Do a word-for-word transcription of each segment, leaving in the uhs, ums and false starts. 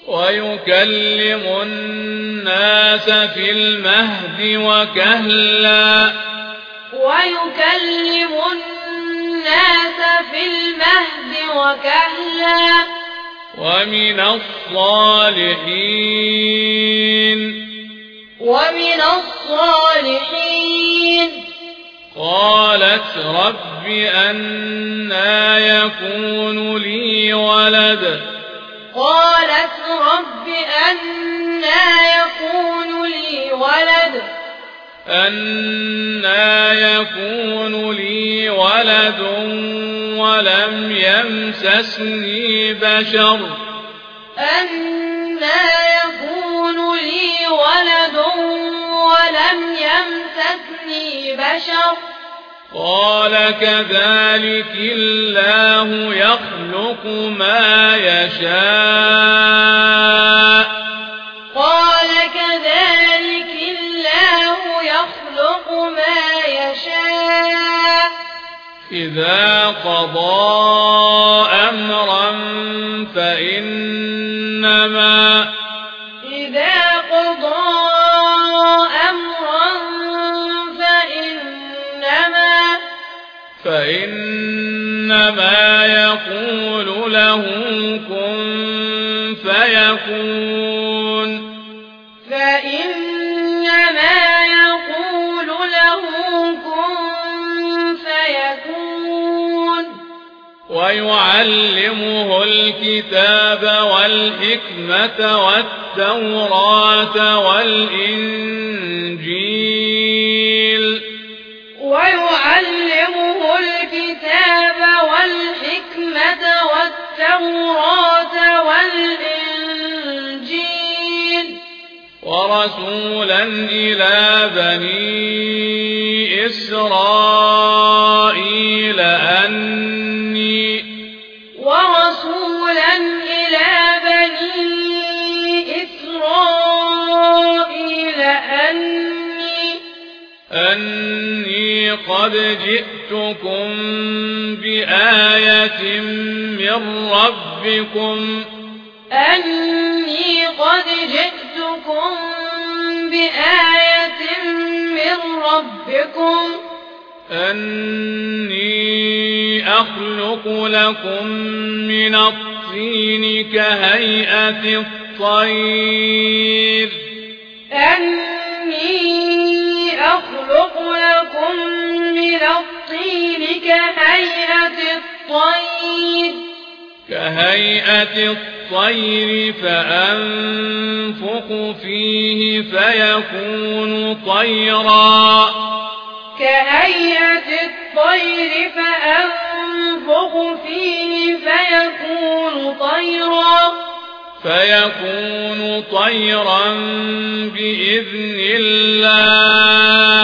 ويكلم الناس في المهد وكهلا ويكلم الناس في المهد وكهلا ومن الصالحين ومن الصالحين قالت رب أنى يكون لي ولد قالت رب أنى يكون لي ولد أنى يكون لي ولد ولم يمسسني بشر أنى يكون لي ولد ولم يمسسني بشر قال كذلك الله يخلق ما يشاء قال كذلك الله يخلق ما يشاء إذا قضى أمرا فإنما إذا قضى أمرا فإنما فإنما يقول له كن فيكون فإنما يقول له كن فيكون ويعلمه الكتاب والحكمة والتوراة والإنجيل ويعلمه الكتاب والحكمة والتوراة والإنجيل ورسولا إلى بني إسرائيل أني ورسولا إلى بني إسرائيل أني أني قد جئتكم بآية من ربكم أني قد جئتكم بآية من ربكم أني أخلق لكم من الطين كهيئة الطير أني أخلق لكم من الطين كهيئة الطير كهيئة الطير فأنفخ فيه فيكون طيرا كهيئة الطير فأنفخ فيه فيكون طيرا فيكون طيرا بإذن الله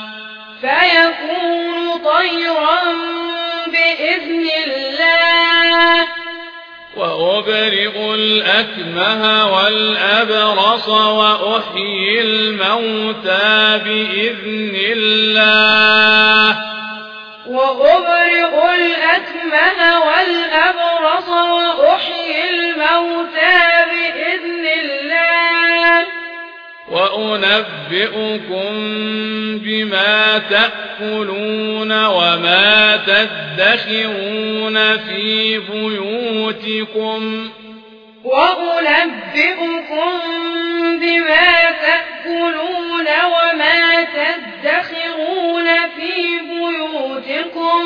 فيكون طيرا بإذن الله وأبرئ الأكمه والأبرص وأحيي الموتى بإذن الله وأبرئ الأكمه والأبرص وأحيي الموتى بإذن الله وأنبئكم بما تأكلون وما تدخرون في بيوتكم وأنبئكم بما تأكلون وما تدخرون في بيوتكم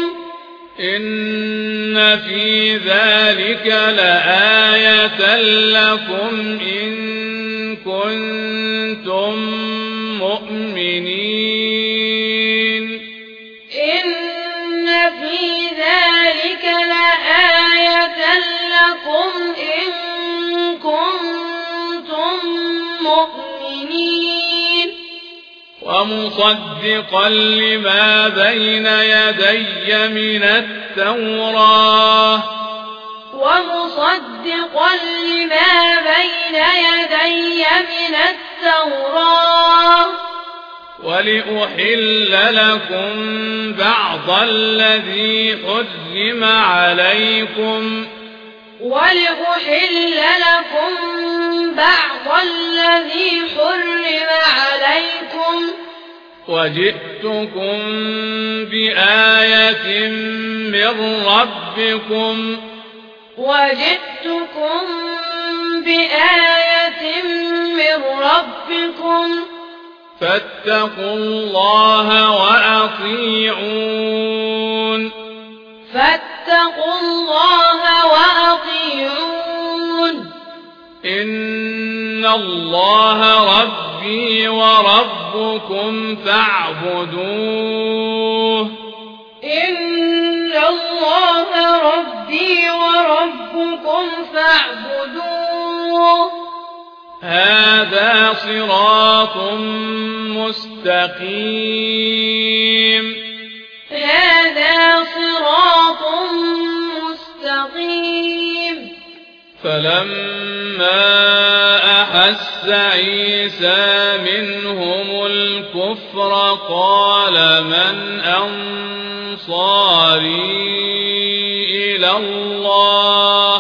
إن في ذلك لآية لكم إن كنتم مؤمنين إن في ذلك لآية لكم إن كنتم مؤمنين ومصدقا لما بين يدي من التوراة ومصدقا لما بين يدي من التوراة ولأحل لكم بعض الذي حرم عليكم ولأحل لكم وجئتكم بآية من ربكم وجئتكم بآية من ربكم فاتقوا الله وأطيعون فاتقوا الله وأطيعون إن الله ربي وربكم فاعبدوه إن الله ربي وربكم فاعبدوه هذا صراط مستقيم هذا صراط مستقيم فلما أحس عيسى منهم الكفر قال من أنصاري إلى الله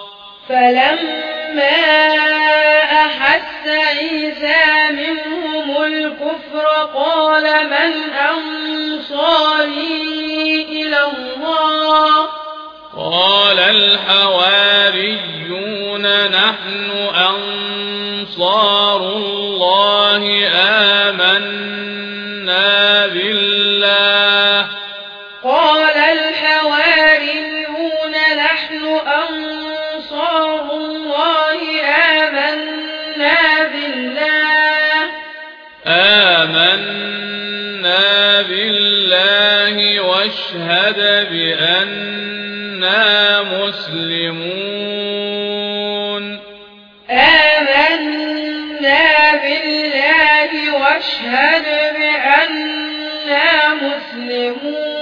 فلما أحس عيسى منهم الكفر قال من أنصاري إلى الله قال الحواريون نحن أنصار الله آمنا بالله قال الحواريون نحن أنصار الله آمنا بالله آمنا بالله واشهد بأننا مسلمون آمنا بالله واشهد بأننا مسلمون